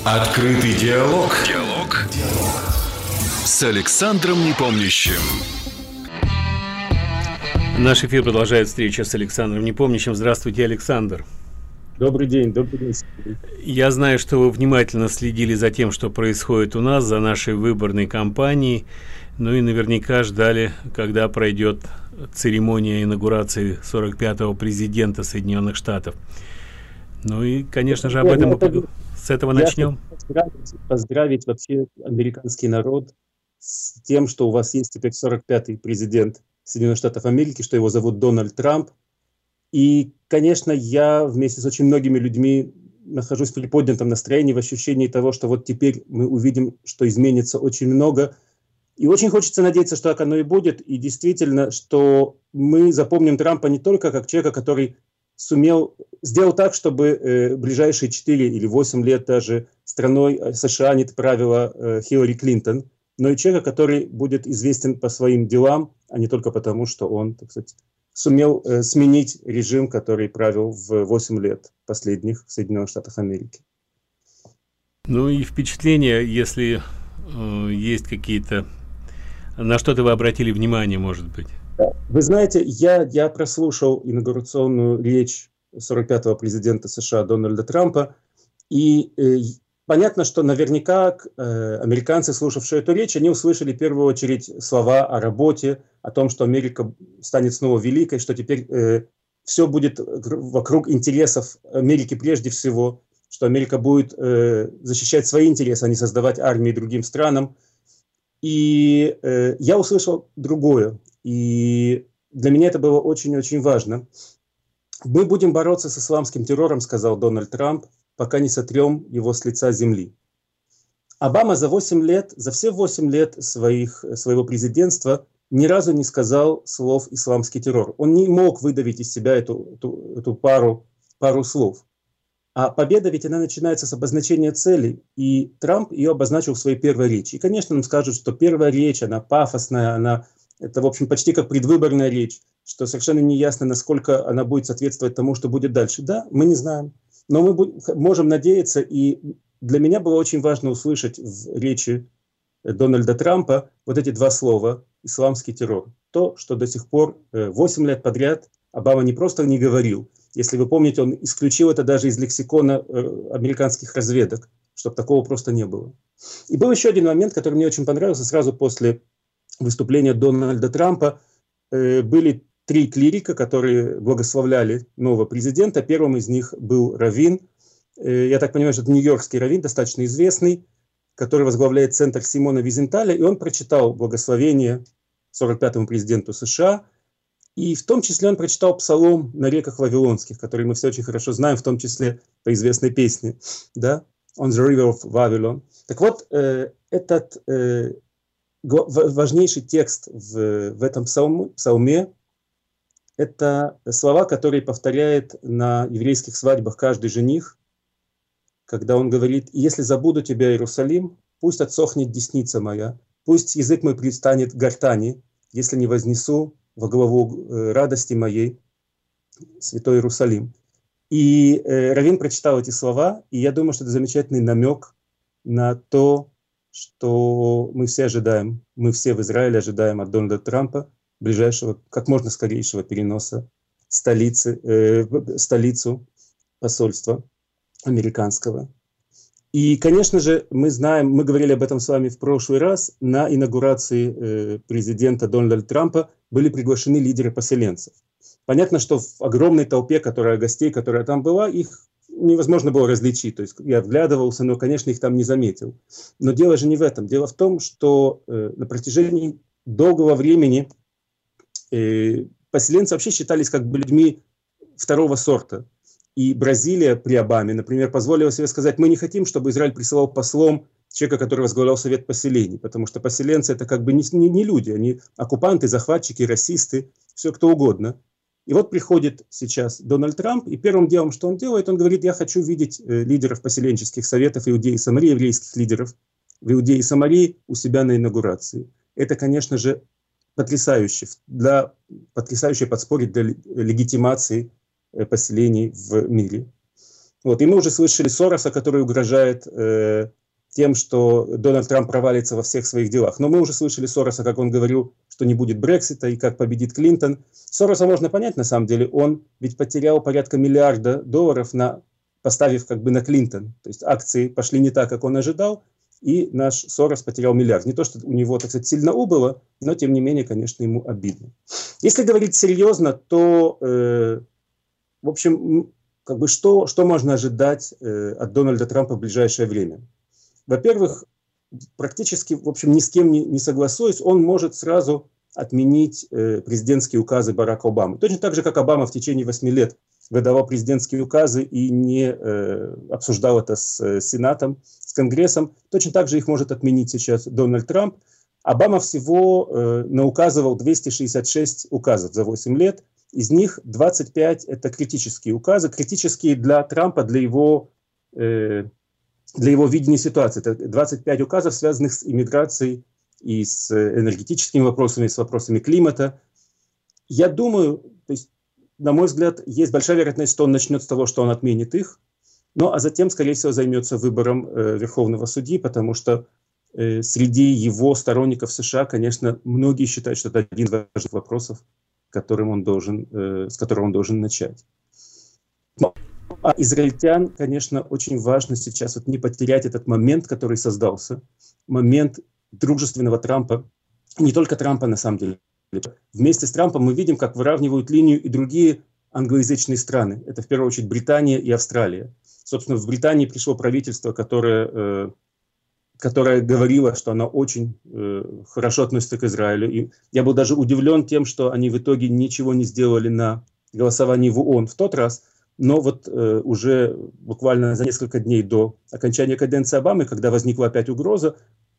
Открытый диалог. С Александром Непомнящим. Наш эфир продолжает встреча с Александром Непомнящим. Здравствуйте, Александр. Добрый день. Я знаю, что вы внимательно следили за тем, что происходит у нас, за нашей выборной кампанией, ну и наверняка ждали, когда пройдет церемония инаугурации 45-го президента Соединенных Штатов. Ну и, конечно же, об этом мы с этого начнем. Поздравить вообще американский народ с тем, что у вас есть теперь 45-й президент Соединенных Штатов Америки, что его зовут Дональд Трамп. И, конечно, я вместе с очень многими людьми нахожусь в приподнятом настроении, в ощущении того, что вот теперь мы увидим, что изменится очень много. И очень хочется надеяться, что так оно и будет. И действительно, что мы запомним Трампа не только как человека, который сделал так, чтобы ближайшие 4 или 8 лет даже страной США не правила Хиллари Клинтон, но и человека, который будет известен по своим делам, а не только потому, что он, так сказать, сумел сменить режим, который правил в 8 лет последних в Соединенных Штатах Америки. Ну и впечатления, если есть какие-то, на что-то вы обратили внимание, может быть? Вы знаете, я прослушал инаугурационную речь 45-го президента США Дональда Трампа, и понятно, что наверняка американцы, слушавшие эту речь, они услышали в первую очередь слова о работе, о том, что Америка станет снова великой, что теперь все будет вокруг интересов Америки прежде всего, что Америка будет защищать свои интересы, а не создавать армии другим странам. И я услышал другое. И для меня это было очень-очень важно. Мы будем бороться с исламским террором, сказал Дональд Трамп, пока не сотрем его с лица земли. Обама за все 8 лет своего президентства ни разу не сказал слов «исламский террор». Он не мог выдавить из себя эту пару слов. А победа ведь она начинается с обозначения цели, и Трамп ее обозначил в своей первой речи. И, конечно, нам скажут, что первая речь, она пафосная, это, в общем, почти как предвыборная речь, что совершенно не ясно, насколько она будет соответствовать тому, что будет дальше. Да, мы не знаем, но мы можем надеяться, и для меня было очень важно услышать в речи Дональда Трампа вот эти два слова «исламский террор». То, что до сих пор 8 лет подряд Обама не просто не говорил. Если вы помните, он исключил это даже из лексикона американских разведок, чтобы такого просто не было. И был еще один момент, который мне очень понравился. Сразу после выступления Дональда Трампа были 3 клирика, которые благословляли нового президента. Первым из них был раввин. Я так понимаю, что это нью-йоркский раввин, достаточно известный, который возглавляет центр Симона Визенталя. И он прочитал благословение 45-му президенту США. И в том числе он прочитал псалом на реках Вавилонских, который мы все очень хорошо знаем, в том числе по известной песне, да? On the River of Babylon. Так вот, этот важнейший текст в этом псалме – это слова, которые повторяет на еврейских свадьбах каждый жених, когда он говорит: «Если забуду тебя, Иерусалим, пусть отсохнет десница моя, пусть язык мой пристанет к гортани, если не вознесу во главу радости моей святой Иерусалим». И раввин прочитал эти слова, и я думаю, что это замечательный намек на то, что мы все ожидаем, мы все в Израиле ожидаем от Дональда Трампа ближайшего, как можно скорейшего переноса столицу посольства американского. И, конечно же, мы знаем, мы говорили об этом с вами в прошлый раз, на инаугурации президента Дональда Трампа были приглашены лидеры поселенцев. Понятно, что в огромной толпе гостей, которая там была, их невозможно было различить. То есть я вглядывался, но, конечно, их там не заметил. Но дело же не в этом. Дело в том, что на протяжении долгого времени поселенцы вообще считались как бы людьми второго сорта. И Бразилия при Обаме, например, позволила себе сказать: мы не хотим, чтобы Израиль присылал послом человека, который возглавлял Совет поселений, потому что поселенцы это как бы не люди, они оккупанты, захватчики, расисты, все кто угодно. И вот приходит сейчас Дональд Трамп, и первым делом, что он делает, он говорит: я хочу видеть лидеров поселенческих советов Иудеи и Самарии, еврейских лидеров в Иудее и Самарии у себя на инаугурации. Это, конечно же, потрясающе подспорье для легитимации поселений в мире. Вот. И мы уже слышали Сороса, который угрожает тем, что Дональд Трамп провалится во всех своих делах. Но мы уже слышали Сороса, как он говорил, что не будет Брексита и как победит Клинтон. Сороса можно понять, на самом деле. Он ведь потерял порядка $1 миллиарда, поставив как бы на Клинтон. То есть акции пошли не так, как он ожидал, и наш Сорос потерял $1 миллиард. Не то, что у него, так сказать, сильно убыло, но тем не менее, конечно, ему обидно. Если говорить серьезно, то, в общем, как бы что можно ожидать от Дональда Трампа в ближайшее время? Во-первых, практически, в общем, ни с кем не согласуясь, он может сразу отменить президентские указы Барака Обамы. Точно так же, как Обама в течение 8 лет выдавал президентские указы и не обсуждал это с Сенатом, с Конгрессом. Точно так же их может отменить сейчас Дональд Трамп. Обама всего науказывал 266 указов за 8 лет. Из них 25 – это критические указы. Критические для Трампа, для его видения ситуации. Это 25 указов, связанных с иммиграцией и с энергетическими вопросами, с вопросами климата. Я думаю, то есть, на мой взгляд, есть большая вероятность, что он начнет с того, что он отменит их, ну а затем, скорее всего, займется выбором Верховного судьи, потому что среди его сторонников США, конечно, многие считают, что это один из важных вопросов, с которого он должен начать. А израильтян, конечно, очень важно сейчас вот не потерять этот момент, который создался, момент дружественного Трампа, не только Трампа на самом деле. Вместе с Трампом мы видим, как выравнивают линию и другие англоязычные страны. Это в первую очередь Британия и Австралия. Собственно, в Британии пришло правительство, которое говорило, что оно очень хорошо относится к Израилю. И я был даже удивлен тем, что они в итоге ничего не сделали на голосовании в ООН в тот раз. Но вот уже буквально за несколько дней до окончания каденции Обамы, когда возникла опять угроза,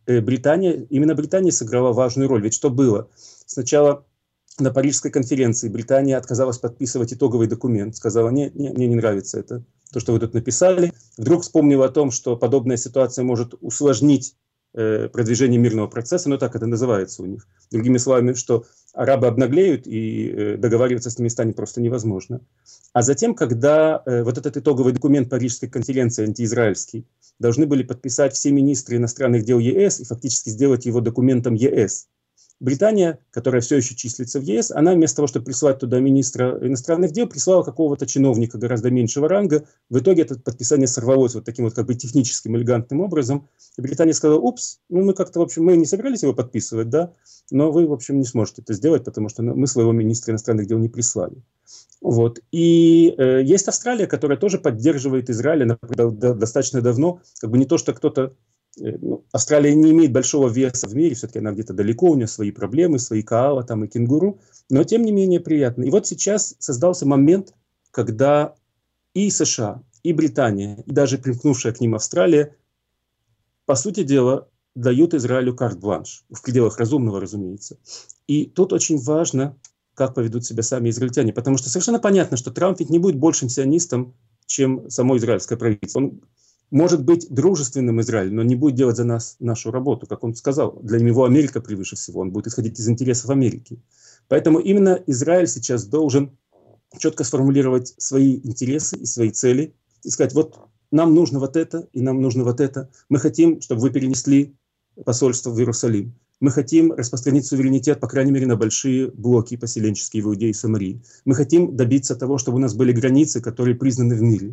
именно Британия сыграла важную роль. Ведь что было? Сначала на Парижской конференции Британия отказалась подписывать итоговый документ. Сказала, мне не нравится это, то, что вы тут написали. Вдруг вспомнила о том, что подобная ситуация может усложнить продвижение мирного процесса, но так это называется у них. Другими словами, что арабы обнаглеют и договариваться с ними станет просто невозможно. А затем, когда вот этот итоговый документ Парижской конференции антиизраильский должны были подписать все министры иностранных дел ЕС и фактически сделать его документом ЕС, Британия, которая все еще числится в ЕС, она вместо того, чтобы прислать туда министра иностранных дел, прислала какого-то чиновника гораздо меньшего ранга. В итоге это подписание сорвалось вот таким вот как бы техническим, элегантным образом. И Британия сказала, упс, мы как-то, в общем, мы не собирались его подписывать, да, но вы, в общем, не сможете это сделать, потому что мы своего министра иностранных дел не прислали. Вот. И есть Австралия, которая тоже поддерживает Израиль, она достаточно давно, как бы не то, что кто-то... Австралия не имеет большого веса в мире, все-таки она где-то далеко, у нее свои проблемы, свои коала там и кенгуру, но тем не менее приятно. И вот сейчас создался момент, когда и США, и Британия, и даже примкнувшая к ним Австралия, по сути дела, дают Израилю карт-бланш, в пределах разумного, разумеется. И тут очень важно, как поведут себя сами израильтяне, потому что совершенно понятно, что Трамп ведь не будет большим сионистом, чем само израильское правительство. Он может быть дружественным Израилю, но не будет делать за нас нашу работу, как он сказал. Для него Америка превыше всего, он будет исходить из интересов Америки. Поэтому именно Израиль сейчас должен четко сформулировать свои интересы и свои цели и сказать, вот нам нужно вот это, и нам нужно вот это. Мы хотим, чтобы вы перенесли посольство в Иерусалим. Мы хотим распространить суверенитет, по крайней мере, на большие блоки поселенческие в Иудее и Самарии. Мы хотим добиться того, чтобы у нас были границы, которые признаны в мире.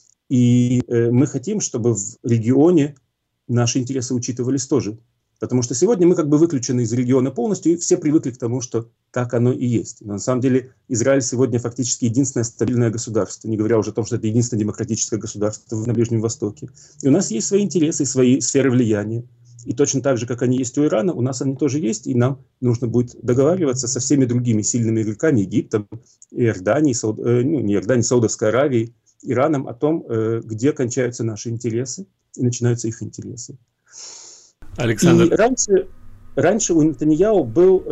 И мы хотим, чтобы в регионе наши интересы учитывались тоже. Потому что сегодня мы как бы выключены из региона полностью, и все привыкли к тому, что так оно и есть. Но на самом деле Израиль сегодня фактически единственное стабильное государство, не говоря уже о том, что это единственное демократическое государство на Ближнем Востоке. И у нас есть свои интересы, свои сферы влияния. И точно так же, как они есть у Ирана, у нас они тоже есть, и нам нужно будет договариваться со всеми другими сильными игроками, Египтом, Иорданией, не Иорданией, Саудовской Аравией, Ираном, о том, где кончаются наши интересы и начинаются их интересы. Александр. И раньше у Нетаньяху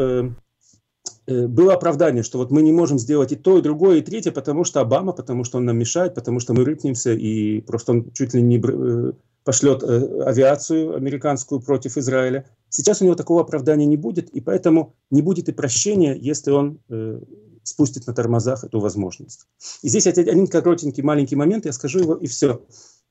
было оправдание, что вот мы не можем сделать и то, и другое, и третье, потому что Обама, потому что он нам мешает, потому что мы рыпнемся, и просто он чуть ли не пошлет авиацию американскую против Израиля. Сейчас у него такого оправдания не будет, и поэтому не будет и прощения, если он спустит на тормозах эту возможность. И здесь один коротенький маленький момент, я скажу его, и все.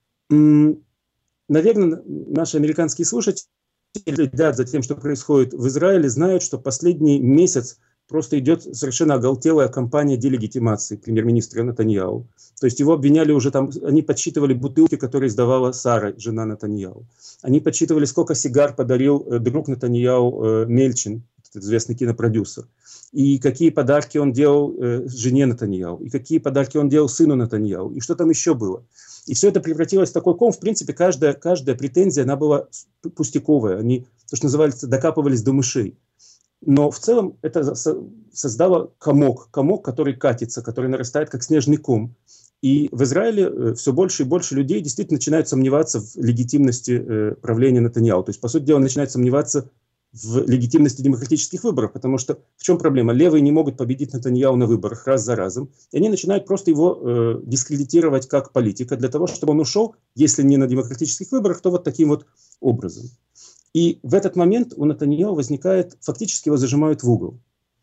Наверное, наши американские слушатели следят за тем, что происходит в Израиле, знают, что последний месяц просто идет совершенно оголтелая кампания делегитимации премьер-министра Нетаньяху. То есть его обвиняли уже там, они подсчитывали бутылки, которые издавала Сара, жена Нетаньяху. Они подсчитывали, сколько сигар подарил друг Нетаньяху Мельчин, известный кинопродюсер. И какие подарки он делал жене Нетаньяху, и какие подарки он делал сыну Нетаньяху, и что там еще было. И все это превратилось в такой ком. В принципе, каждая претензия, она была пустяковая. Они, то, что называется, докапывались до мышей. Но в целом это создало комок, который катится, который нарастает как снежный ком. И в Израиле все больше и больше людей действительно начинают сомневаться в легитимности правления Нетаньяху. То есть, по сути дела, начинают сомневаться в легитимности демократических выборов, потому что в чем проблема? Левые не могут победить Нетаньяху на выборах раз за разом, и они начинают просто его дискредитировать как политика для того, чтобы он ушел, если не на демократических выборах, то вот таким вот образом. И в этот момент у Нетаньяху возникает, фактически его зажимают в угол.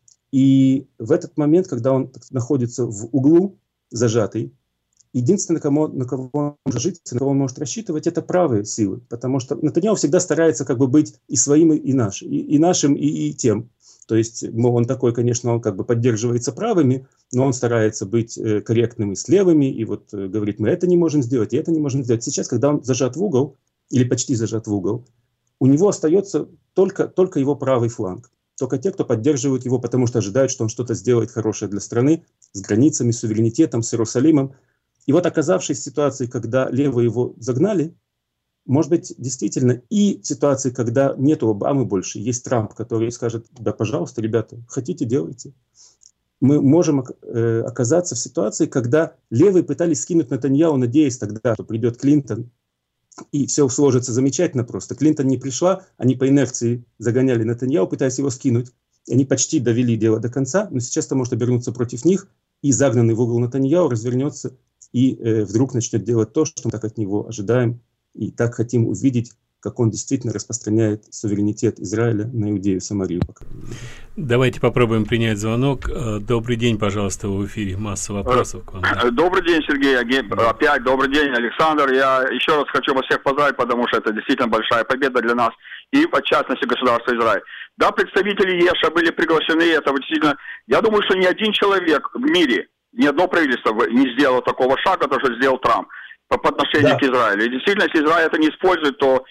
И в этот момент, когда он находится в углу, зажатый, единственное, на кого он может жить, на кого он может рассчитывать, это правые силы. Потому что Нетаньяху всегда старается как бы быть и своим, и нашим, и тем. То есть, он такой, конечно, он как бы поддерживается правыми, но он старается быть корректным и с левыми, и вот говорит, мы это не можем сделать, и это не можем сделать. Сейчас, когда он зажат в угол, или почти зажат в угол, у него остается только его правый фланг. Только те, кто поддерживают его, потому что ожидают, что он что-то сделает хорошее для страны, с границами, с суверенитетом, с Иерусалимом. И вот, оказавшись в ситуации, когда левые его загнали, может быть, действительно, и в ситуации, когда нету Обамы больше, есть Трамп, который скажет, да, пожалуйста, ребята, хотите, делайте. Мы можем оказаться в ситуации, когда левые пытались скинуть Нетаньяху, надеясь тогда, что придет Клинтон, и все сложится замечательно просто. Клинтон не пришла, они по инерции загоняли Нетаньяху, пытаясь его скинуть. И они почти довели дело до конца, но сейчас это может обернуться против них, и загнанный в угол Нетаньяху развернется и вдруг начнет делать то, что мы так от него ожидаем, и так хотим увидеть, как он действительно распространяет суверенитет Израиля на Иудею и Самарию. Давайте попробуем принять звонок. Добрый день, пожалуйста, в эфире. Масса вопросов к вам. Да. Добрый день, Сергей. Опять добрый день, Александр. Я еще раз хочу вас всех поздравить, потому что это действительно большая победа для нас и, в частности, государства Израиль. Да, представители ЕША были приглашены, это действительно... Я думаю, что ни один человек в мире, ни одно правительство не сделало такого шага, то, что сделал Трамп по отношению к Израилю. И действительно, если Израиль это не использует, то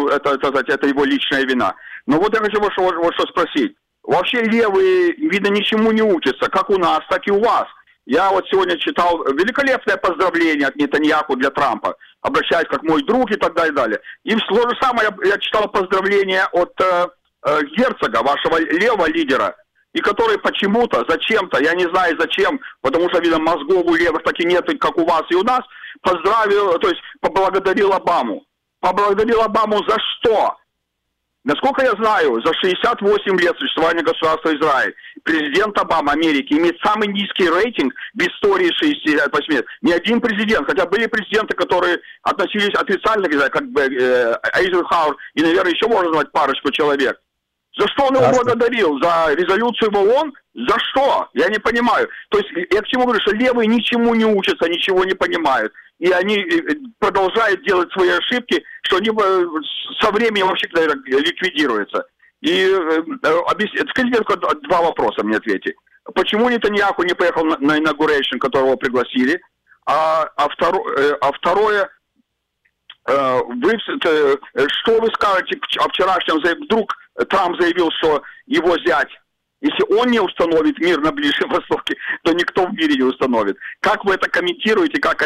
это его личная вина. Но вот я хочу вот что спросить. Вообще левые, видно, ничему не учатся, как у нас, так и у вас. Я вот сегодня читал великолепное поздравление от Нетаньяху для Трампа, обращаясь как мой друг и так далее. И в то же самое я читал поздравление от Герцога, вашего левого лидера, и который почему-то, зачем-то, я не знаю зачем, потому что, видно, мозгов у левых так и нет, как у вас и у нас, поздравил, то есть поблагодарил Обаму. Поблагодарил Обаму за что? Насколько я знаю, за 68 лет существования государства Израиль президент Обама Америки имеет самый низкий рейтинг в истории 68 лет. Ни один президент, хотя были президенты, которые относились отрицательно, как Эйзенхауэр, и, наверное, еще можно назвать парочку человек. За что он его благодарил? За резолюцию в ООН? За что? Я не понимаю. То есть я к чему говорю, что левые ничему не учатся, ничего не понимают. И они продолжают делать свои ошибки, что они со временем вообще ликвидируются. И скажите только два вопроса мне ответьте. Почему Нетаньяху не поехал на inauguration, которого пригласили? А второе, что вы скажете о вчерашнем, вдруг Трамп заявил, что его зять, если он не установит мир на Ближнем Востоке, то никто в мире не установит. Как вы это комментируете, как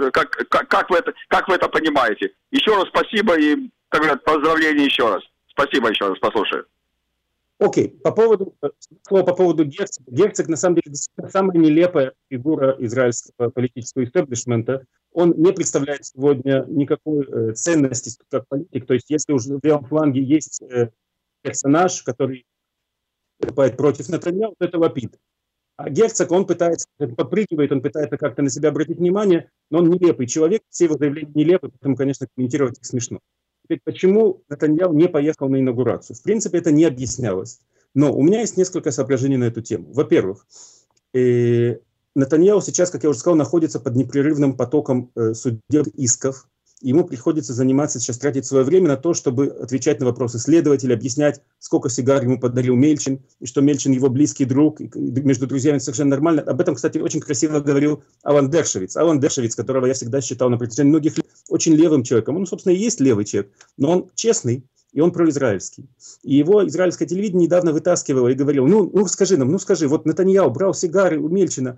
вы это понимаете? Еще раз спасибо и, как говорят, поздравления еще раз. Спасибо еще раз, послушаю. Окей, по поводу Герцога. Герцог, на самом деле, действительно самая нелепая фигура израильского политического истеблишмента. Он не представляет сегодня никакой ценности как политик. То есть, если уже в левом фланге есть персонаж, который выступает против Нетаньяху, то это вопит. А Герцог, он пытается, подпрыгивает, он пытается как-то на себя обратить внимание, но он нелепый человек, все его заявления нелепы, поэтому, конечно, комментировать их смешно. Теперь, почему Нетаньяху не поехал на инаугурацию? В принципе, это не объяснялось. Но у меня есть несколько соображений на эту тему. Во-первых, Нетаньяху сейчас, как я уже сказал, находится под непрерывным потоком судебных исков. Ему приходится заниматься сейчас, тратить свое время на то, чтобы отвечать на вопросы следователей, объяснять, сколько сигар ему подарил Мельчин, и что Мельчин его близкий друг, и между друзьями совершенно нормально. Об этом, кстати, очень красиво говорил Алан Дершевиц. Алан Дершевиц, которого я всегда считал на протяжении многих лет очень левым человеком. Он, собственно, и есть левый человек, но он честный, и он произраильский. И его израильское телевидение недавно вытаскивало и говорило: ну скажи нам, вот Нетаньяху брал сигары у Мельчина,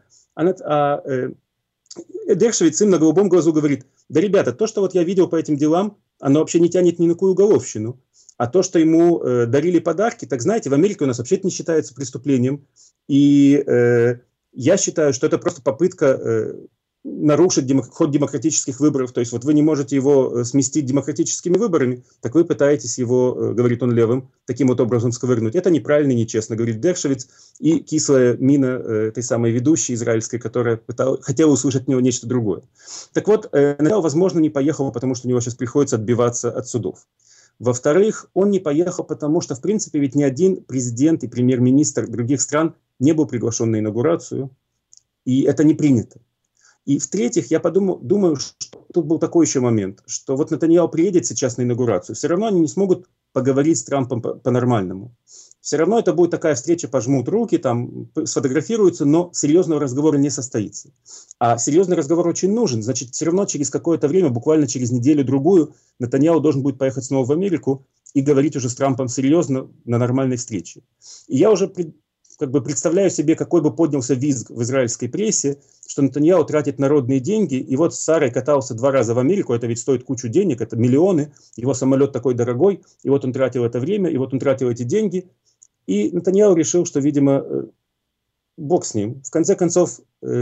Дершевиц им на голубом глазу говорит: да, ребята, то, что вот я видел по этим делам, оно вообще не тянет ни на какую уголовщину. А то, что ему дарили подарки, так знаете, в Америке у нас вообще это не считается преступлением. И я считаю, что это просто попытка нарушить ход демократических выборов. То есть вот вы не можете его сместить демократическими выборами, так вы пытаетесь его, говорит он левым, таким вот образом сковырнуть. Это неправильно и нечестно, говорит Дершевиц. И кислая мина этой самой ведущей израильской, которая хотела услышать от него нечто другое. Так вот, Нетаньяху, возможно, не поехал, потому что у него сейчас приходится отбиваться от судов. Во-вторых, он не поехал, потому что, в принципе, ведь ни один президент и премьер-министр других стран не был приглашен на инаугурацию, и это не принято. И в-третьих, я думаю, что тут был такой еще момент, что вот Нетаньяху приедет сейчас на инаугурацию, все равно они не смогут поговорить с Трампом по-нормальному. Все равно это будет такая встреча, пожмут руки, там сфотографируются, но серьезного разговора не состоится. А серьезный разговор очень нужен. Значит, все равно через какое-то время, буквально через неделю-другую, Нетаньяху должен будет поехать снова в Америку и говорить уже с Трампом серьезно на нормальной встрече. И я уже представляю себе, какой бы поднялся визг в израильской прессе, что Нетаньяху тратит народные деньги, и вот с Сарой катался 2 раза в Америку, это ведь стоит кучу денег, это миллионы, его самолет такой дорогой, и вот он тратил это время, и вот он тратил эти деньги, и Нетаньяху решил, что, видимо, бог с ним. В конце концов,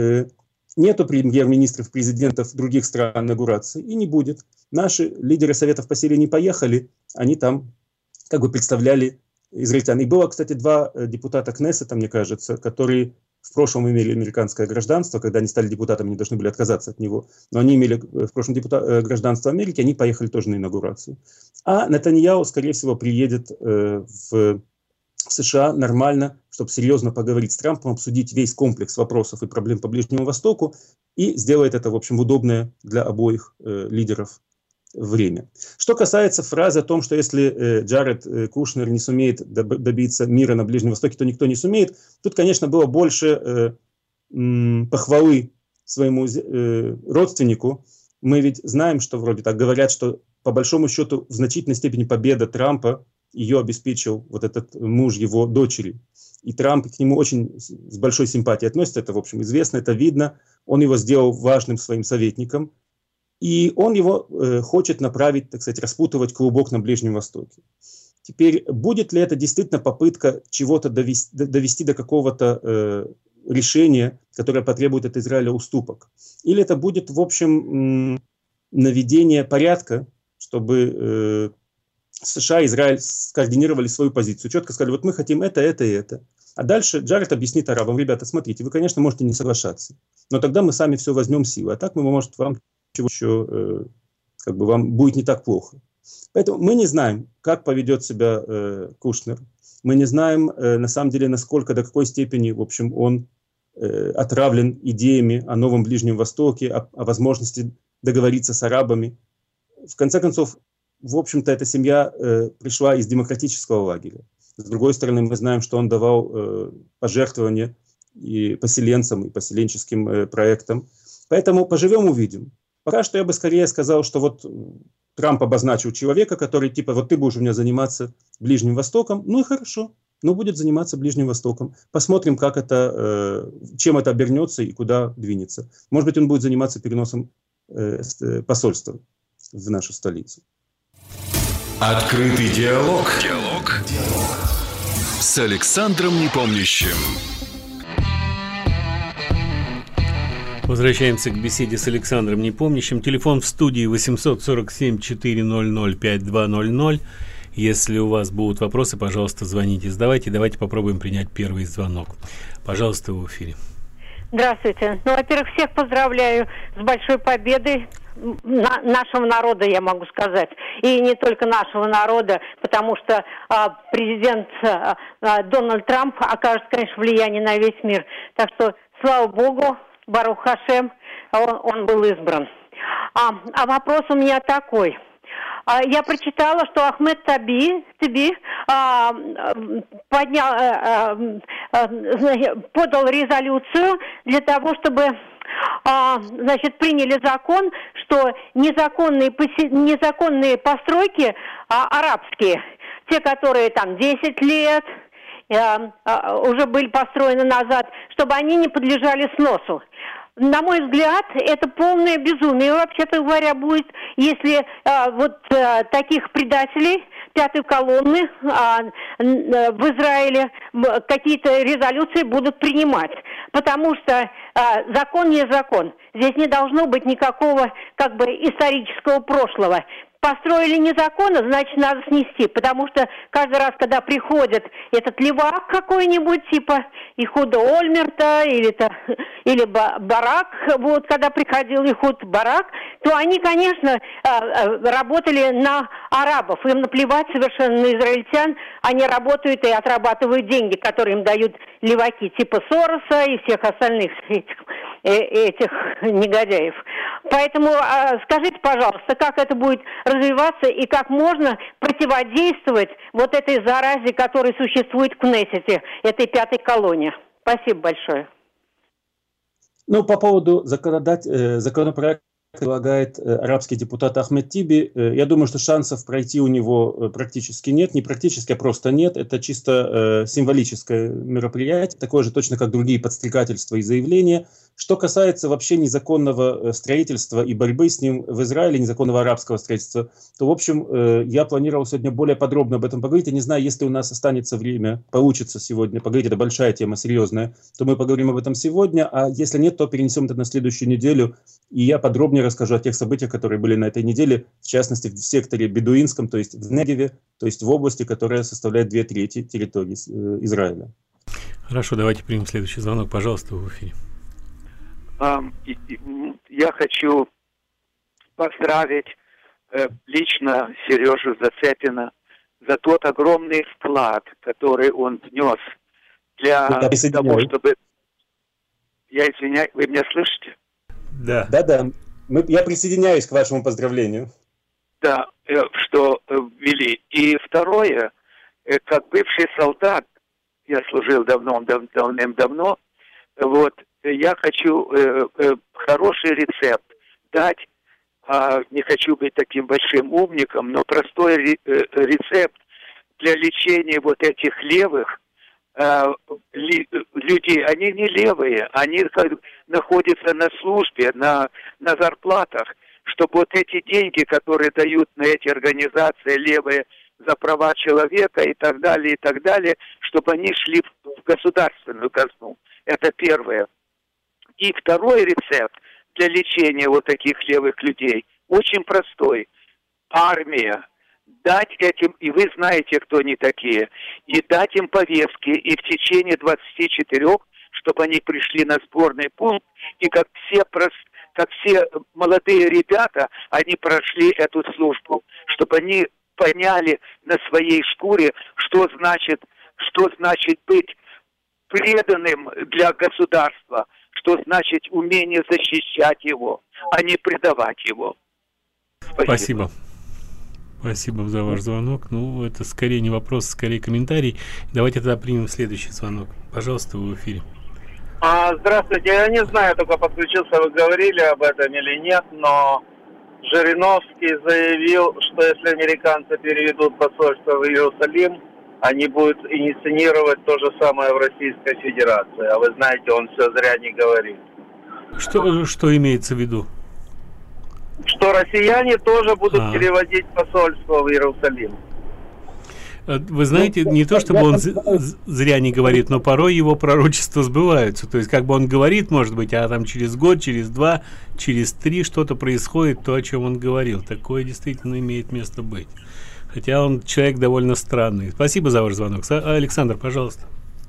нету премьер-министров, президентов других стран инаугурации, и не будет. Наши лидеры Советов по силе не поехали, они там представляли израильтян. И было, кстати, 2 депутата Кнессета, мне кажется, которые в прошлом имели американское гражданство. Когда они стали депутатами, они должны были отказаться от него. Но они имели в прошлом гражданство Америки, они поехали тоже на инаугурацию. А Нетаньяху, скорее всего, приедет в США нормально, чтобы серьезно поговорить с Трампом, обсудить весь комплекс вопросов и проблем по Ближнему Востоку, и сделает это, в общем, удобное для обоих лидеров время. Что касается фразы о том, что если Джаред Кушнер не сумеет добиться мира на Ближнем Востоке, то никто не сумеет, тут, конечно, было больше похвалы своему родственнику. Мы ведь знаем, что вроде так говорят, что по большому счету в значительной степени победа Трампа ее обеспечил вот этот муж его дочери. И Трамп к нему очень с большой симпатией относится, это, в общем, известно, это видно. Он его сделал важным своим советником. И он его хочет направить, так сказать, распутывать клубок на Ближнем Востоке. Теперь, будет ли это действительно попытка чего-то довести до какого-то решения, которое потребует от Израиля уступок? Или это будет, в общем, наведение порядка, чтобы США и Израиль скоординировали свою позицию, четко сказали: вот мы хотим это и это. А дальше Джаред объяснит арабам: ребята, смотрите, вы, конечно, можете не соглашаться, но тогда мы сами все возьмем силой, а так мы, может, вам еще вам будет не так плохо. Поэтому мы не знаем, как поведет себя Кушнер. Мы не знаем, на самом деле, насколько, до какой степени, в общем, он отравлен идеями о новом Ближнем Востоке, о возможности договориться с арабами. В конце концов, в общем-то, эта семья пришла из демократического лагеря. С другой стороны, мы знаем, что он давал пожертвования и поселенцам, и поселенческим проектам. Поэтому поживем, увидим. Пока что я бы скорее сказал, что вот Трамп обозначил человека, который типа: вот ты будешь у меня заниматься Ближним Востоком, ну и хорошо, но будет заниматься Ближним Востоком. Посмотрим, как это, чем это обернется и куда двинется. Может быть, он будет заниматься переносом посольства в нашу столицу. Открытый диалог. С Александром Непомнящим. Возвращаемся к беседе с Александром Непомнящим. Телефон в студии 847-400-5200. Если у вас будут вопросы, пожалуйста, звоните, задавайте. Давайте попробуем принять первый звонок. Пожалуйста, в эфире. Здравствуйте. Во-первых, всех поздравляю с большой победой нашего народа, я могу сказать. И не только нашего народа, потому что президент Дональд Трамп окажет, конечно, влияние на весь мир. Так что слава Богу, Барух Хашем, он был избран. А вопрос у меня такой. Я прочитала, что Ахмед Таби подал резолюцию для того, чтобы приняли закон, что незаконные постройки арабские, те, которые там 10 лет уже были построены назад, чтобы они не подлежали сносу. На мой взгляд, это полное безумие, вообще-то говоря, будет, если таких предателей пятой колонны в Израиле какие-то резолюции будут принимать. Потому что закон не закон. Здесь не должно быть никакого исторического прошлого. Построили незаконно, значит, надо снести. Потому что каждый раз, когда приходит этот левак какой-нибудь, типа Ихуда Ольмерта или Барак, когда приходил Ихуд Барак, то они, конечно, работали на арабов. Им наплевать совершенно на израильтян. Они работают и отрабатывают деньги, которые им дают леваки, типа Сороса и всех остальных этих негодяев. Поэтому скажите, пожалуйста, как это будет развиваться и как можно противодействовать этой заразе, которая существует в Кнессете, этой пятой колонии. Спасибо большое. По поводу законопроекта, предлагает арабский депутат Ахмед Тиби, я думаю, что шансов пройти у него практически нет. Не практически, а просто нет. Это чисто символическое мероприятие, такое же точно, как другие подстрекательства и заявления. Что касается вообще незаконного строительства и борьбы с ним в Израиле, незаконного арабского строительства, то, в общем, я планировал сегодня более подробно об этом поговорить. Я не знаю, если у нас останется время, получится сегодня поговорить, это большая тема, серьезная, то мы поговорим об этом сегодня, а если нет, то перенесем это на следующую неделю, и я подробнее расскажу о тех событиях, которые были на этой неделе, в частности, в секторе бедуинском, то есть в Негеве, то есть в области, которая составляет 2/3 территории Израиля. Хорошо, давайте примем следующий звонок, пожалуйста, в эфире. Я хочу поздравить лично Сережу Зацепина за тот огромный вклад, который он внес для того, чтобы... Я извиняюсь, вы меня слышите? Да. Я присоединяюсь к вашему поздравлению. Да, что ввели. И второе, как бывший солдат, я служил давным-давно, я хочу хороший рецепт дать, не хочу быть таким большим умником, но простой рецепт для лечения этих левых людей. Они не левые, они находятся на службе, на зарплатах, чтобы эти деньги, которые дают на эти организации левые за права человека и так далее, чтобы они шли в государственную казну. Это первое. И второй рецепт для лечения таких левых людей очень простой. Армия. Дать этим, и вы знаете, кто они такие, и дать им повестки, и в течение 24, чтобы они пришли на сборный пункт, и как все молодые ребята, они прошли эту службу, чтобы они поняли на своей шкуре, что значит быть преданным для государства, что значит умение защищать его, а не предавать его. Спасибо. Спасибо за ваш звонок. Это скорее не вопрос, скорее комментарий. Давайте тогда примем следующий звонок. Пожалуйста, вы в эфире. Здравствуйте. Я не знаю, только подключился, вы говорили об этом или нет, но Жириновский заявил, что если американцы переведут посольство в Иерусалим, они будут инициировать то же самое в Российской Федерации. А вы знаете, он все зря не говорит. Что имеется в виду? Что россияне тоже будут переводить посольство в Иерусалим. Вы знаете, не то чтобы он зря не говорит, но порой его пророчества сбываются. То есть он говорит, может быть, а там через год, через 2, через 3 что-то происходит, то, о чем он говорил. Такое действительно имеет место быть. Хотя он человек довольно странный. Спасибо за ваш звонок. Александр, пожалуйста.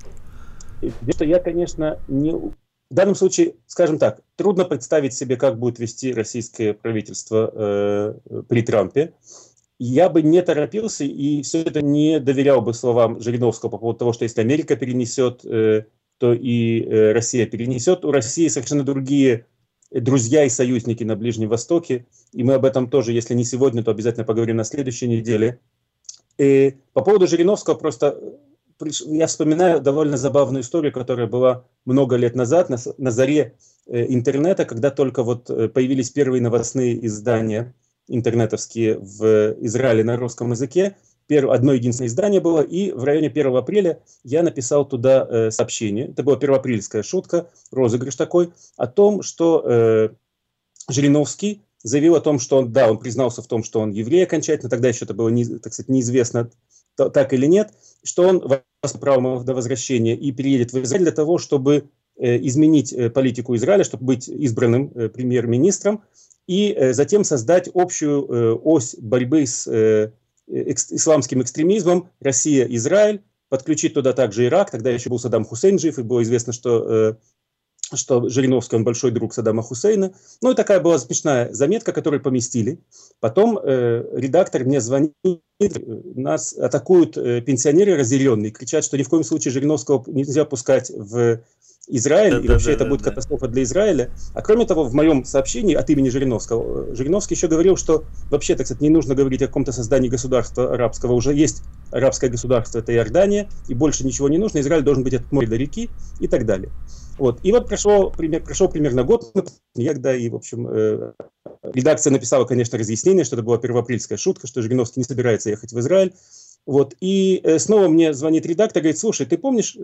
Я, конечно, в данном случае, скажем так, трудно представить себе, как будет вести российское правительство при Трампе. Я бы не торопился и все это не доверял бы словам Жириновского по поводу того, что если Америка перенесет то и Россия перенесет. У России совершенно другие друзья и союзники на Ближнем Востоке, и мы об этом тоже, если не сегодня, то обязательно поговорим на следующей неделе. И по поводу Жириновского просто я вспоминаю довольно забавную историю, которая была много лет назад, на заре интернета, когда только вот появились первые новостные издания интернетовские в Израиле на русском языке. Одно единственное издание было, и в районе 1 апреля я написал туда сообщение, это была первоапрельская шутка, розыгрыш такой, о том, что Жириновский заявил о том, что он признался в том, что он еврей окончательно, тогда еще это было, так сказать, неизвестно, так или нет, что он возьмет право до возвращения и переедет в Израиль для того, чтобы изменить политику Израиля, чтобы быть избранным премьер-министром, и затем создать общую ось борьбы с исламским экстремизмом Россия-Израиль, подключить туда также Ирак, тогда еще был Саддам Хусейн жив, и было известно, что Жириновский, он большой друг Саддама Хусейна. Ну и такая была смешная заметка, которую поместили. Потом редактор мне звонит, нас атакуют пенсионеры разъяренные, кричат, что ни в коем случае Жириновского нельзя пускать в Израиль, и вообще это будет катастрофа для Израиля. А кроме того, в моем сообщении от имени Жириновского, Жириновский еще говорил, что вообще, так сказать, не нужно говорить о каком-то создании государства арабского. Уже есть арабское государство, это Иордания, и больше ничего не нужно. Израиль должен быть от моря до реки и так далее. Вот. И вот прошел примерно год, когда и, в общем, редакция написала, конечно, разъяснение, что это была первоапрельская шутка, что Жириновский не собирается ехать в Израиль. Вот. И снова мне звонит редактор, говорит: слушай, ты помнишь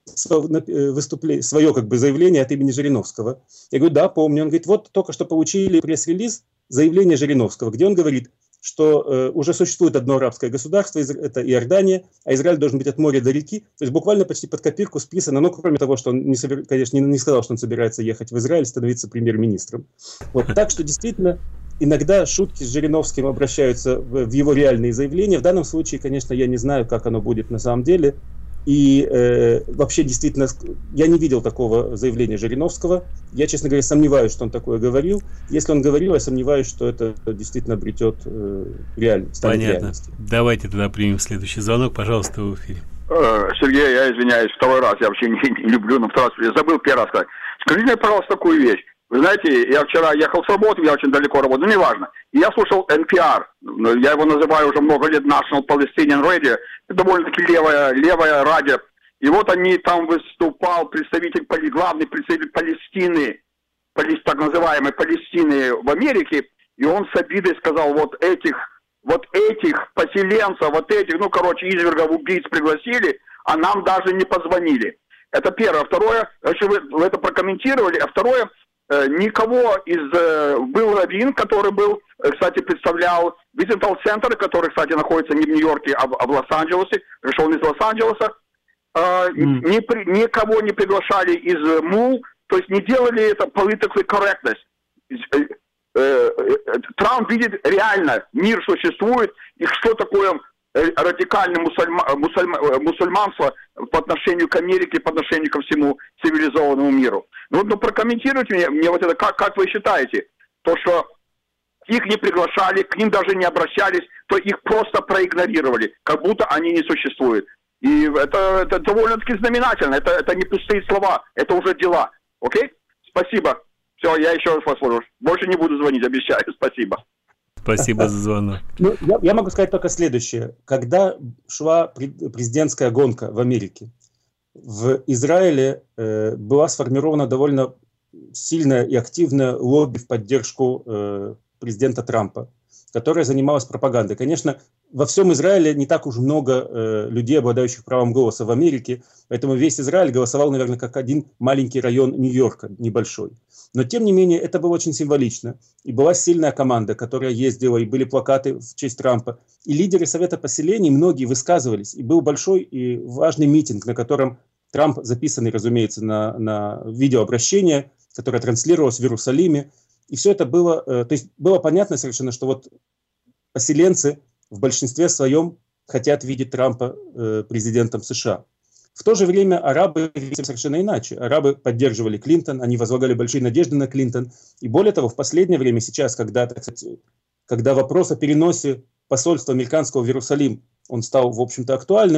свое как бы заявление от имени Жириновского? Я говорю: да, помню. Он говорит: вот только что получили пресс-релиз заявления Жириновского, где он говорит, что уже существует одно арабское государство, это Иордания, а Израиль должен быть от моря до реки. То есть буквально почти под копирку списано, но кроме того, что он, конечно, не сказал, что он собирается ехать в Израиль, становиться премьер-министром. Вот. Так что действительно иногда шутки с Жириновским обращаются в его реальные заявления. В данном случае, конечно, я не знаю, как оно будет на самом деле. И вообще, действительно, я не видел такого заявления Жириновского. Я, честно говоря, сомневаюсь, что он такое говорил. Если он говорил, я сомневаюсь, что это действительно обретет реальность. Понятно. Давайте тогда примем следующий звонок. Пожалуйста, в эфире. Сергей, я извиняюсь, второй раз. Я вообще не люблю, но второй раз. Я забыл первый раз сказать. Скажите мне, пожалуйста, такую вещь. Вы знаете, я вчера ехал с работы, я очень далеко работаю, но неважно. И я слушал NPR, я его называю уже много лет National Palestinian Radio, это довольно-таки левое радио. И вот там выступал главный представитель Палестины, так называемой Палестины в Америке, и он с обидой сказал: вот этих поселенцев, извергов, убийц пригласили, а нам даже не позвонили. Это первое. Второе, если вы это прокомментировали, а второе, никого был раввин, который кстати, представлял Визентал Центр, который, кстати, находится не в Нью-Йорке, а в Лос-Анджелесе, пришел из Лос-Анджелеса, никого не приглашали из МУЛ, то есть не делали это politically correctness. Трамп видит реально, мир существует, и что такое радикальное мусульманство по отношению к Америке, по отношению ко всему цивилизованному миру. Ну прокомментируйте мне вот это, как вы считаете, то, что их не приглашали, к ним даже не обращались, то их просто проигнорировали, как будто они не существуют. И это довольно-таки знаменательно, это не пустые слова, это уже дела. Окей? Спасибо. Все, я еще раз послушаю. Больше не буду звонить, обещаю. Спасибо. Спасибо за звонок. Я могу сказать только следующее. Когда шла президентская гонка в Америке, в Израиле была сформирована довольно сильная и активная лобби в поддержку президента Трампа, которая занималась пропагандой. Конечно, во всем Израиле не так уж много людей, обладающих правом голоса в Америке, поэтому весь Израиль голосовал, наверное, как один маленький район Нью-Йорка, небольшой. Но, тем не менее, это было очень символично. И была сильная команда, которая ездила, и были плакаты в честь Трампа. И лидеры Совета поселений, многие высказывались. И был большой и важный митинг, на котором Трамп, записанный, разумеется, на видеообращение, которое транслировалось в Иерусалиме. И все это было, то есть было понятно совершенно, что вот поселенцы в большинстве своем хотят видеть Трампа президентом США. В то же время арабы видели совершенно иначе. Арабы поддерживали Клинтон, они возлагали большие надежды на Клинтон. И более того, в последнее время сейчас, когда вопрос о переносе посольства американского в Иерусалим, он стал, в общем-то, актуальным,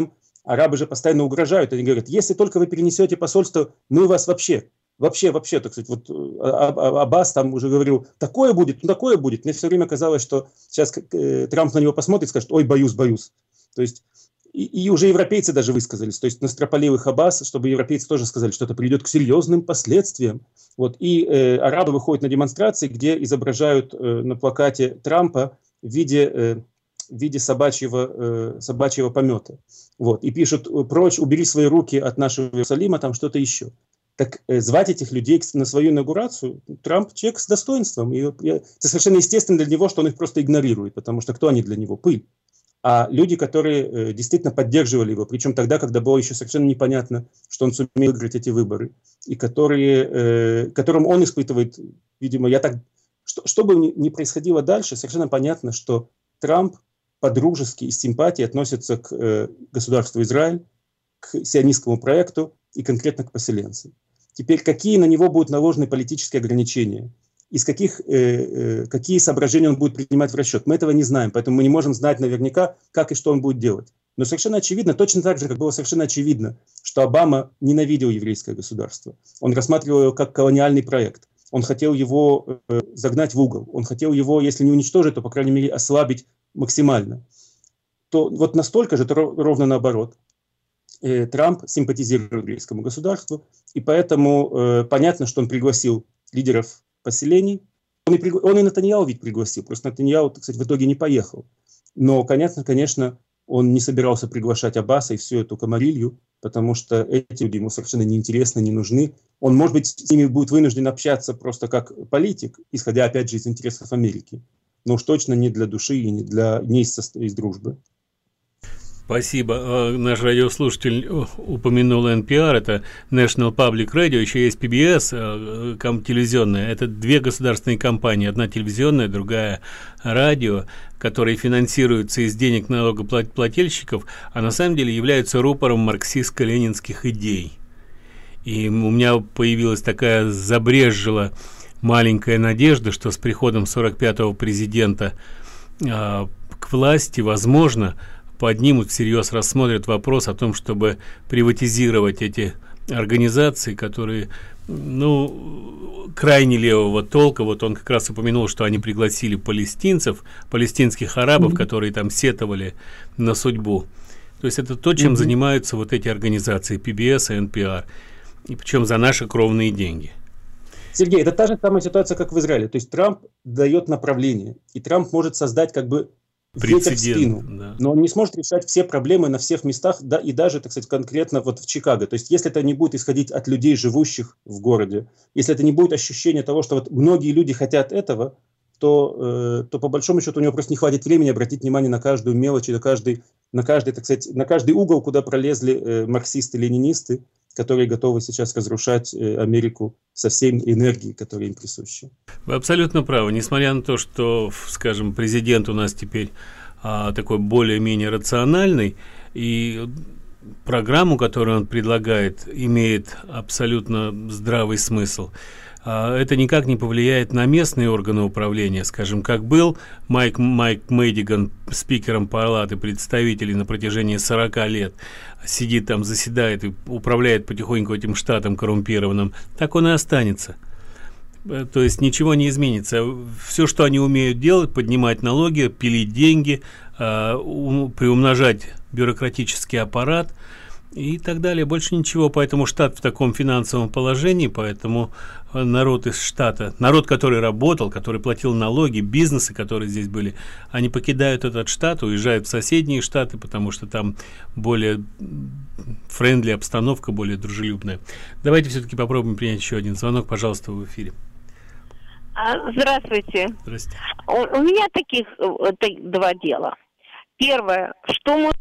арабы же постоянно угрожают, они говорят, если только вы перенесете посольство, мы вас вообще, так сказать, вот Аббас там уже говорил, такое будет. Мне все время казалось, что сейчас Трамп на него посмотрит и скажет, ой, боюсь. То есть, и уже европейцы даже высказались, то есть настропалил их Аббас, чтобы европейцы тоже сказали, что это приведет к серьезным последствиям. Вот, и арабы выходят на демонстрации, где изображают на плакате Трампа в виде собачьего помета. Вот, и пишут, прочь, убери свои руки от нашего Иерусалима, там что-то еще. Так звать этих людей на свою инаугурацию, Трамп человек с достоинством. И это совершенно естественно для него, что он их просто игнорирует, потому что кто они для него? Пыль. А люди, которые действительно поддерживали его, причем тогда, когда было еще совершенно непонятно, что он сумеет выиграть эти выборы, и которым он испытывает, видимо, что бы ни происходило дальше, совершенно понятно, что Трамп по-дружески и с симпатией относится к государству Израиль, к сионистскому проекту и конкретно к поселенцам. Теперь, какие на него будут наложены политические ограничения, какие соображения он будет принимать в расчет, мы этого не знаем, поэтому мы не можем знать наверняка, как и что он будет делать. Но совершенно очевидно, точно так же, как было совершенно очевидно, что Обама ненавидел еврейское государство. Он рассматривал его как колониальный проект. Он хотел его загнать в угол. Он хотел его, если не уничтожить, то, по крайней мере, ослабить максимально. То вот настолько же, то ровно наоборот. Трамп симпатизирует еврейскому государству, и поэтому понятно, что он пригласил лидеров поселений. Он и Нетаньяху ведь пригласил, просто Нетаньяху, так сказать, в итоге не поехал. Но, конечно, он не собирался приглашать Аббаса и всю эту комарилью, потому что эти люди ему совершенно неинтересны, не нужны. Он, может быть, с ними будет вынужден общаться просто как политик, исходя, опять же, из интересов Америки. Но уж точно не для души и не из дружбы. Спасибо. Наш радиослушатель упомянул NPR, это National Public Radio, еще есть PBS, телевизионная. Это две государственные компании, одна телевизионная, другая радио, которые финансируются из денег налогоплательщиков, а на самом деле являются рупором марксистско-ленинских идей. И у меня появилась такая, забрезжила маленькая надежда, что с приходом 45-го президента к власти, возможно, поднимут, всерьез рассмотрят вопрос о том, чтобы приватизировать эти организации, которые, крайне левого толка. Вот он как раз упомянул, что они пригласили палестинских арабов, которые там сетовали на судьбу. То есть это то, чем занимаются вот эти организации PBS и NPR, и причем за наши кровные деньги. Сергей, это та же самая ситуация, как в Израиле. То есть Трамп дает направление, и Трамп может создать как бы ветер в спину, да. Но он не сможет решать все проблемы на всех местах, да, и даже, так сказать, конкретно вот в Чикаго. То есть если это не будет исходить от людей, живущих в городе, если это не будет ощущение того, что вот многие люди хотят этого, то по большому счету у него просто не хватит времени обратить внимание на каждую мелочь, на каждый, так сказать, на каждый угол, куда пролезли марксисты-ленинисты, которые готовы сейчас разрушать Америку со всей энергией, которая им присуща. Вы абсолютно правы. Несмотря на то, что, скажем, президент у нас теперь такой более-менее рациональный, и программу, которую он предлагает, имеет абсолютно здравый смысл, это никак не повлияет на местные органы управления. Скажем, как был Майк Мэддиган спикером палаты представителей на протяжении 40 лет, сидит там, заседает и управляет потихоньку этим штатом коррумпированным, так он и останется. То есть ничего не изменится. Все, что они умеют делать, поднимать налоги, пилить деньги, приумножать бюрократический аппарат и так далее. Больше ничего. Поэтому штат в таком финансовом положении, поэтому народ из штата, народ, который работал, который платил налоги, бизнесы, которые здесь были, они покидают этот штат, уезжают в соседние штаты, потому что там более френдли обстановка, более дружелюбная. Давайте все-таки попробуем принять еще один звонок. Пожалуйста, в эфире. Здравствуйте. Здравствуйте. У меня таких два дела. Первое, что мы...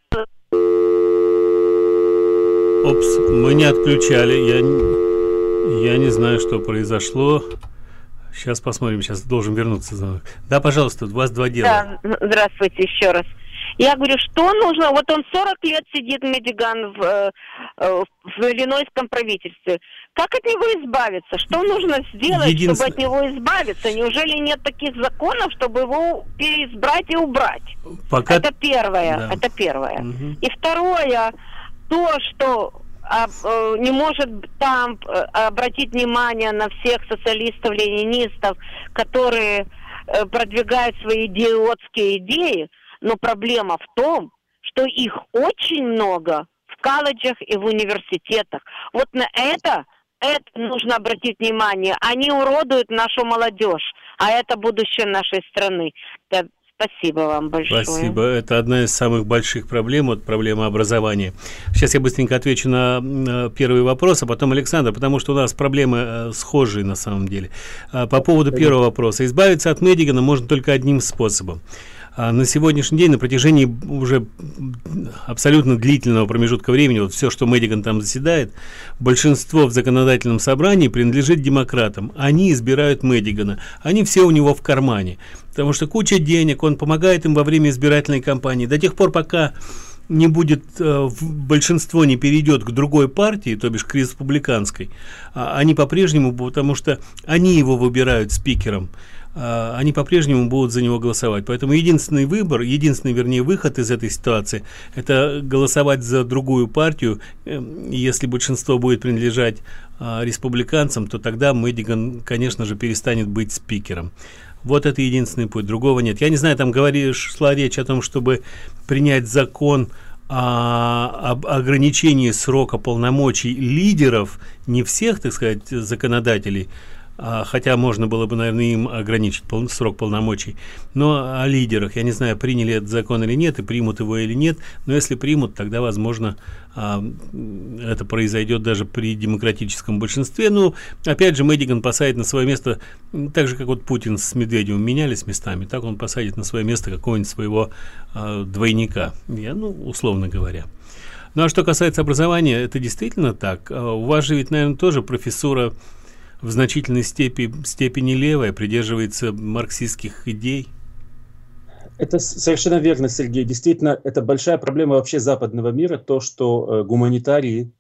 Опс, мы не отключали. Я не знаю, что произошло. Сейчас посмотрим, сейчас должен вернуться звонок. Да, пожалуйста, у вас два дела. Да, здравствуйте еще раз. Я говорю, что нужно? Вот он 40 лет сидит, Мэддиган, в иллинойском правительстве. Как от него избавиться? Что нужно сделать, чтобы от него избавиться? Неужели нет таких законов, чтобы его переизбрать и убрать? Пока... Это первое. Да. Это первое. И второе, то, что не может Трамп обратить внимание на всех социалистов-ленинистов, которые продвигают свои идиотские идеи, но проблема в том, что их очень много в колледжах и в университетах. Вот на это нужно обратить внимание. Они уродуют нашу молодежь, а это будущее нашей страны. Спасибо вам большое. Спасибо. Это одна из самых больших проблем, вот проблема образования. Сейчас я быстренько отвечу на первый вопрос, а потом Александр, потому что у нас проблемы схожие на самом деле. По поводу первого вопроса. Избавиться от Мэддигана можно только одним способом. На сегодняшний день, на протяжении уже абсолютно длительного промежутка времени, вот все, что Мэддиган там заседает, большинство в законодательном собрании принадлежит демократам. Они избирают Мэддигана. Они все у него в кармане. Потому что куча денег, он помогает им во время избирательной кампании. До тех пор, пока не будет, большинство не перейдет к другой партии, то бишь к республиканской, они по-прежнему, потому что они его выбирают спикером, они по-прежнему будут за него голосовать. Поэтому единственный выход из этой ситуации — это голосовать за другую партию. Если большинство будет принадлежать республиканцам, то тогда Мэддиган, конечно же, перестанет быть спикером. Вот это единственный путь, другого нет. Я не знаю, там шла речь о том, чтобы принять закон об ограничении срока полномочий лидеров, не всех, так сказать, законодателей, хотя можно было бы, наверное, им ограничить срок полномочий, но о лидерах. Я не знаю, приняли этот закон или нет, и примут его или нет, но если примут, тогда, возможно, это произойдет даже при демократическом большинстве. Ну, опять же, Мэддиган посадит на свое место, так же, как вот Путин с Медведевым менялись местами, так он посадит на свое место какого-нибудь своего двойника, условно говоря. Ну, а что касается образования, это действительно так. У вас же ведь, наверное, тоже профессура в значительной степени левая, придерживается марксистских идей. Это совершенно верно, Сергей. Действительно, это большая проблема вообще западного мира, то, что гуманитарии,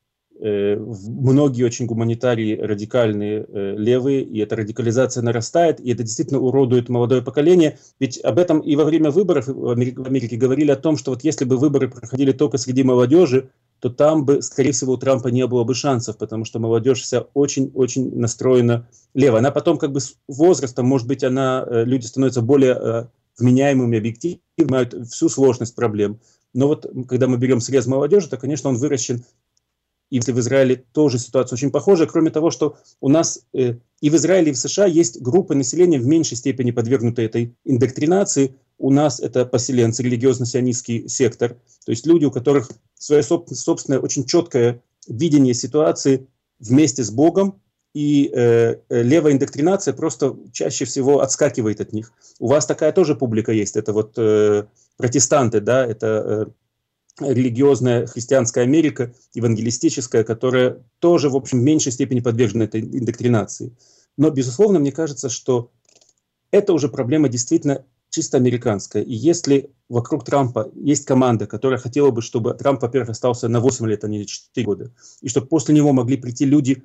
многие очень гуманитарии радикальные, левые, и эта радикализация нарастает, и это действительно уродует молодое поколение. Ведь об этом и во время выборов в Америке говорили о том, что вот если бы выборы проходили только среди молодежи, то там бы, скорее всего, у Трампа не было бы шансов, потому что молодежь вся очень-очень настроена лево. Она потом как бы с возрастом, может быть, люди становятся более вменяемыми, объективными, понимают всю сложность проблем. Но вот когда мы берем срез молодежи, то, конечно, он выращен. И если в Израиле тоже ситуация очень похожа, кроме того, что у нас и в Израиле, и в США есть группы населения в меньшей степени подвергнуты этой индоктринации. У нас это поселенцы, религиозно-сионистский сектор, то есть люди, у которых свое собственное очень четкое видение ситуации вместе с Богом, и левая индоктринация просто чаще всего отскакивает от них. У вас такая тоже публика есть, это вот протестанты, да, это религиозная христианская Америка, евангелистическая, которая тоже, в общем, в меньшей степени подвержена этой индоктринации. Но, безусловно, мне кажется, что это уже проблема действительно чисто американская. И если вокруг Трампа есть команда, которая хотела бы, чтобы Трамп, во-первых, остался на 8 лет, а не 4 года, и чтобы после него могли прийти люди,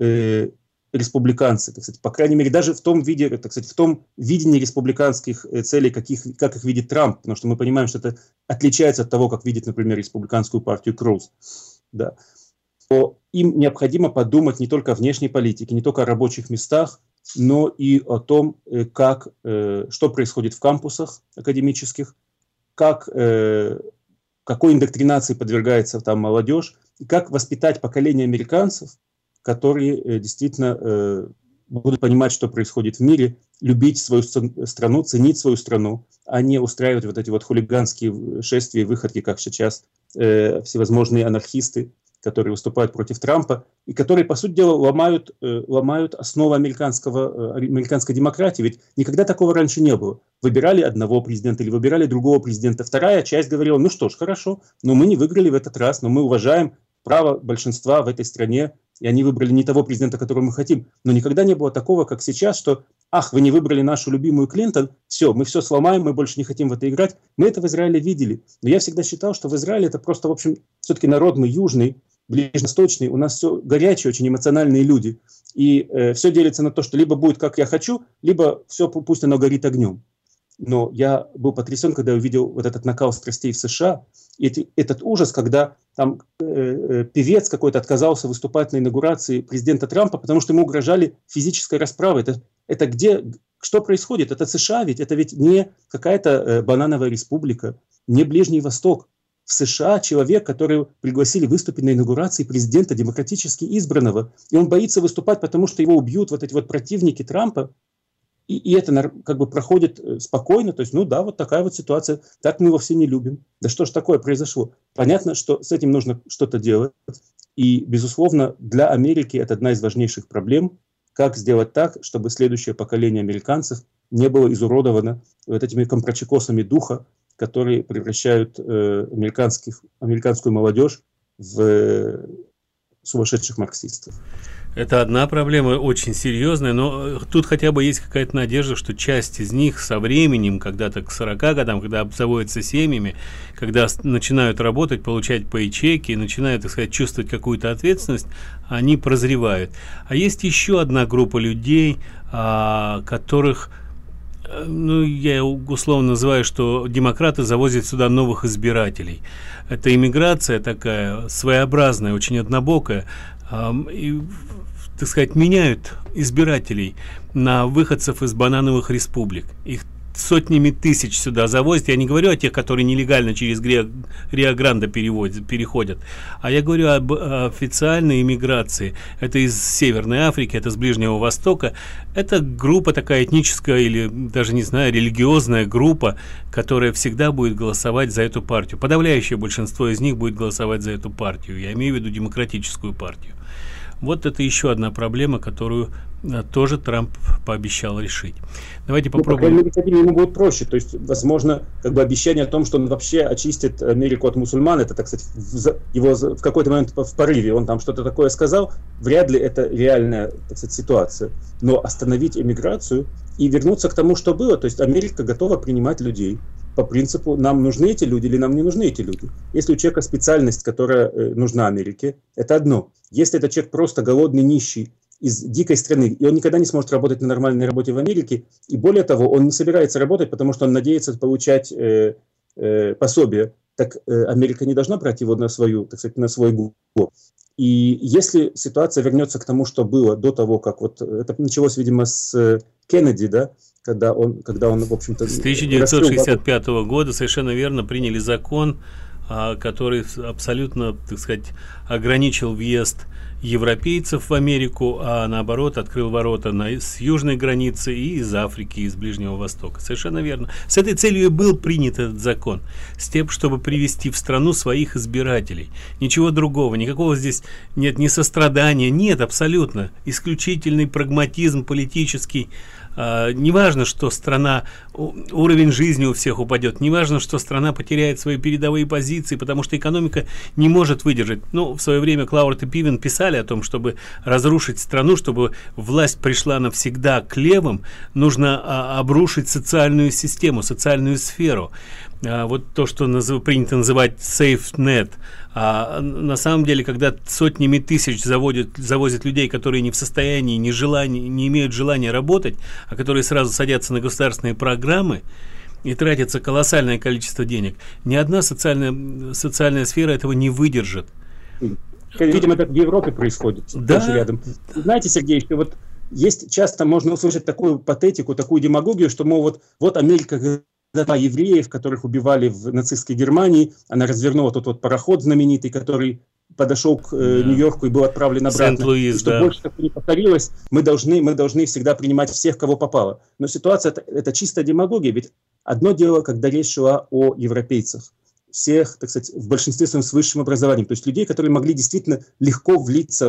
республиканцы, так сказать, по крайней мере, даже в том виде, так сказать, в том видении республиканских целей, как их видит Трамп, потому что мы понимаем, что это отличается от того, как видит, например, республиканскую партию Круз, да, то им необходимо подумать не только о внешней политике, не только о рабочих местах, но и о том, что происходит в кампусах академических, какой индоктринации подвергается там молодежь, и как воспитать поколение американцев, которые действительно будут понимать, что происходит в мире, любить свою страну, ценить свою страну, а не устраивать вот эти вот хулиганские шествия и выходки, как сейчас всевозможные анархисты, которые выступают против Трампа, и которые, по сути дела, ломают основы американской демократии. Ведь никогда такого раньше не было. Выбирали одного президента или выбирали другого президента. Вторая часть говорила, ну что ж, хорошо, но мы не выиграли в этот раз, но мы уважаем право большинства в этой стране, и они выбрали не того президента, которого мы хотим. Но никогда не было такого, как сейчас, что «ах, вы не выбрали нашу любимую Клинтон, все, мы все сломаем, мы больше не хотим в это играть». Мы это в Израиле видели. Но я всегда считал, что в Израиле это просто, в общем, все-таки народ мы южный, ближневосточный, у нас все горячие, очень эмоциональные люди. И все делится на то, что либо будет, как я хочу, либо все, пусть оно горит огнем. Но я был потрясен, когда увидел вот этот накал страстей в США, и этот ужас, когда там певец какой-то отказался выступать на инаугурации президента Трампа, потому что ему угрожали физической расправой. Это где, что происходит? Это США ведь, это ведь не какая-то банановая республика, не Ближний Восток. В США человек, который пригласили выступить на инаугурации президента демократически избранного, и он боится выступать, потому что его убьют вот эти вот противники Трампа, и это как бы проходит спокойно, то есть, ну да, вот такая вот ситуация, так мы его все не любим. Да что ж такое произошло? Понятно, что с этим нужно что-то делать, и, безусловно, для Америки это одна из важнейших проблем, как сделать так, чтобы следующее поколение американцев не было изуродовано вот этими компрочекосами духа, которые превращают американскую молодежь в сумасшедших марксистов. Это одна проблема, очень серьезная, но тут хотя бы есть какая-то надежда, что часть из них со временем, когда-то к 40 годам, когда обзаводятся семьями, когда начинают работать, получать пейчеки, начинают, так сказать, чувствовать какую-то ответственность, они прозревают. А есть еще одна группа людей, которых, ну, я условно называю, что демократы завозят сюда новых избирателей. Это иммиграция такая своеобразная, очень однобокая, и, так сказать, меняют избирателей на выходцев из банановых республик. Их сотнями тысяч сюда завозят. Я не говорю о тех, которые нелегально через Рио-Гранде переходят, а я говорю об официальной иммиграции. Это из Северной Африки, это с Ближнего Востока. Это группа такая этническая или даже, не знаю, религиозная группа, которая всегда будет голосовать за эту партию. Подавляющее большинство из них будет голосовать за эту партию. Я имею в виду демократическую партию. Вот это еще одна проблема, которую тоже Трамп пообещал решить. Давайте попробуем. По крайней мере, ему будет проще. То есть, возможно, как бы обещание о том, что он вообще очистит Америку от мусульман, это, так сказать, его в какой-то момент в порыве, он там что-то такое сказал, вряд ли это реальная, так сказать, ситуация. Но остановить эмиграцию и вернуться к тому, что было. То есть Америка готова принимать людей по принципу, нам нужны эти люди или нам не нужны эти люди. Если у человека специальность, которая нужна Америке, это одно. Если этот человек просто голодный, нищий, из дикой страны, и он никогда не сможет работать на нормальной работе в Америке, и более того, он не собирается работать, потому что он надеется получать пособие, так Америка не должна брать его на свою, так сказать, на свой год. И если ситуация вернется к тому, что было до того, как вот это началось, видимо, с Кеннеди, да, когда он, в общем-то... С 1965 года, совершенно верно, приняли закон, который абсолютно, так сказать, ограничил въезд европейцев в Америку, а наоборот открыл ворота с южной границы и из Африки, из Ближнего Востока. Совершенно верно. С этой целью и был принят этот закон. С тем, чтобы привести в страну своих избирателей. Ничего другого. Никакого здесь нет ни сострадания. Нет, абсолютно. Исключительный прагматизм политический. Не важно, что страна, уровень жизни у всех упадет, не важно, что страна потеряет свои передовые позиции, потому что экономика не может выдержать. Ну, в свое время Клаурт и Пивен писали о том, чтобы разрушить страну, чтобы власть пришла навсегда к левым, нужно обрушить социальную систему, социальную сферу. Вот то, что принято называть SafeNet. На самом деле, когда сотнями тысяч завозят людей, которые не в состоянии, не имеют желания работать, а которые сразу садятся на государственные программы, и тратится колоссальное количество денег, ни одна социальная сфера этого не выдержит. Видимо, это в Европе происходит. Да. Тоже рядом. Знаете, Сергей, что вот есть часто можно услышать такую патетику, такую демагогию, что, мол, вот Америка... евреев, которых убивали в нацистской Германии, она развернула тот вот пароход знаменитый, который подошел к Нью-Йорку и был отправлен обратно. Сент-Луис, чтобы больше такого не повторилось, мы должны всегда принимать всех, кого попало. Но ситуация это чистая демагогия, ведь одно дело, когда речь шла о европейцах, всех, так сказать, в большинстве своем с высшим образованием, то есть людей, которые могли действительно легко влиться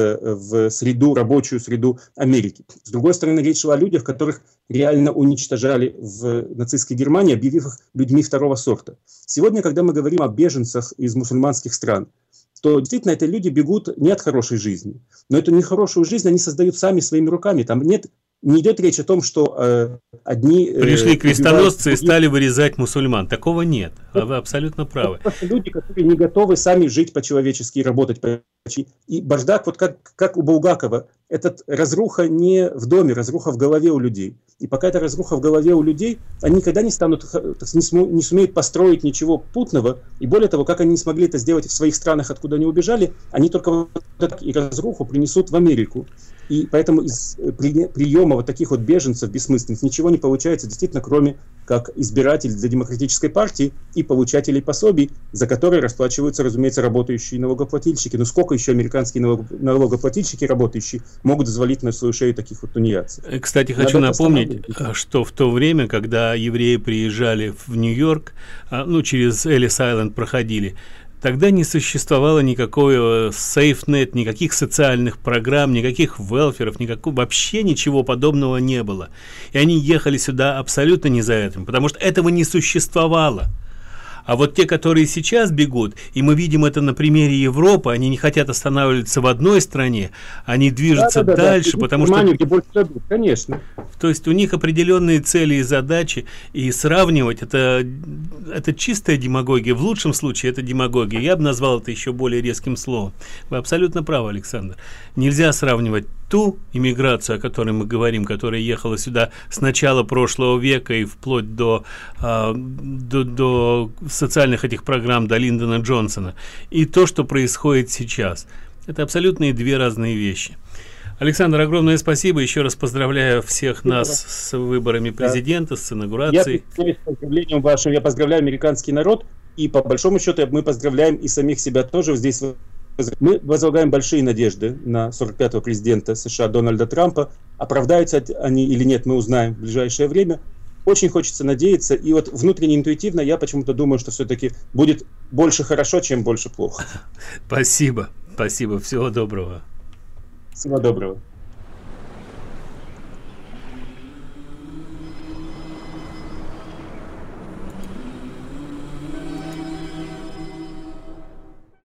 в среду, рабочую среду Америки. С другой стороны, речь шла о людях, которых реально уничтожали в нацистской Германии, объявив их людьми второго сорта. Сегодня, когда мы говорим о беженцах из мусульманских стран, то действительно эти люди бегут не от хорошей жизни, но эту нехорошую жизнь они создают сами своими руками. Там не идет речь о том, что одни... Пришли крестоносцы и стали вырезать мусульман. Такого нет. Вы абсолютно правы. Это люди, которые не готовы сами жить по-человечески и работать И бардак, вот как у Булгакова, этот разруха не в доме, разруха в голове у людей. И пока эта разруха в голове у людей, они никогда не станут, не сумеют построить ничего путного. И более того, как они не смогли это сделать в своих странах, откуда они убежали, они только вот эту и разруху принесут в Америку. И поэтому из приема вот таких вот беженцев бессмысленных ничего не получается, действительно, кроме как избиратель для демократической партии и получателей пособий, за которые расплачиваются, разумеется, работающие налогоплательщики. Но сколько еще американские налогоплательщики работающие могут взвалить на свою шею таких вот тунеядцев? Кстати, хочу напомнить, что в то время, когда евреи приезжали в Нью-Йорк, ну, через Эллис-Айленд проходили, тогда не существовало никакого SafeNet, никаких социальных программ, никаких велферов, вообще ничего подобного не было. И они ехали сюда абсолютно не за этим, потому что этого не существовало. А вот те, которые сейчас бегут, и мы видим это на примере Европы, они не хотят останавливаться в одной стране, они движутся дальше, потому что... Конечно. То есть у них определенные цели и задачи, и сравнивать это чистая демагогия. В лучшем случае это демагогия. Я бы назвал это еще более резким словом. Вы абсолютно правы, Александр. Нельзя сравнивать ту иммиграцию, о которой мы говорим, которая ехала сюда с начала прошлого века и вплоть до социальных этих программ, до Линдона Джонсона, и то, что происходит сейчас. Это абсолютно две разные вещи. Александр, огромное спасибо. Еще раз поздравляю всех нас с выборами президента, с инаугурацией. Я поздравляю американский народ, и по большому счету мы поздравляем и самих себя тоже. Здесь мы возлагаем большие надежды на 45-го президента США Дональда Трампа. Оправдаются они или нет, мы узнаем в ближайшее время. Очень хочется надеяться, и вот внутренне интуитивно я почему-то думаю, что все-таки будет больше хорошо, чем больше плохо. Спасибо, всего доброго. Всего доброго.